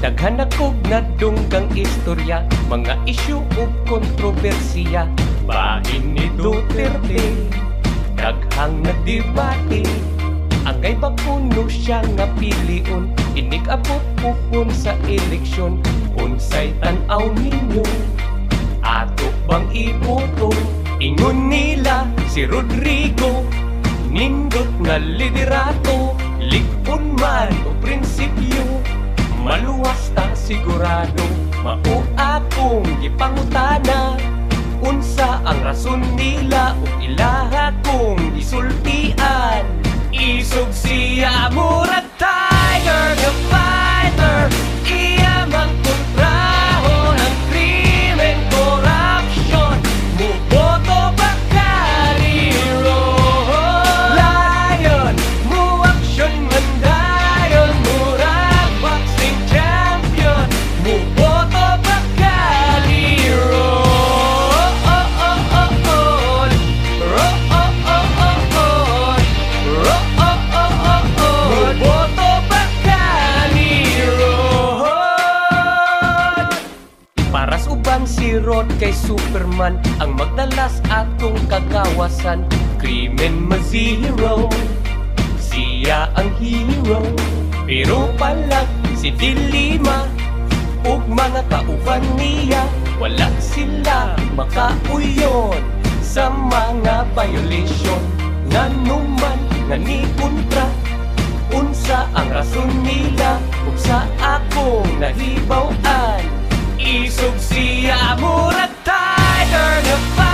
Daghan akog nadunggang istorya, mga isyu ug kontrobersiya. Bahin ni Duterte, daghang nagdebate. Angay ba kuno siya nga piliun, inig abot puhon sa eleksyon. Unsay tan-aw ninyo, ato bang iboto? Ingon nila si Rodrigo, nindot nga liderato. Likon man o prinsipyo, maluwas ta sigurado. Mao akong gipangutana, unsa ang rason nila ug ilaha kong gisultian. Isog siya murag tiger nga fighter, iya mang kontraho ng krimen, corruption. Muboto ba kariro? Lion, mu action man dayon, murag boxing champion. Muboto ba kariro? Paras uban si Rod kay Superman, ang magdalas atong kagawasan. Krimen ma-zero, siya ang hero. Pero palag si Dilima ug mga kauban niya, wala sila makauyon sa mga violation. Nganuman nga ni kontra, unsa ang rason nila ug sa akong nahibaw-an. Isog siya murag tiger nga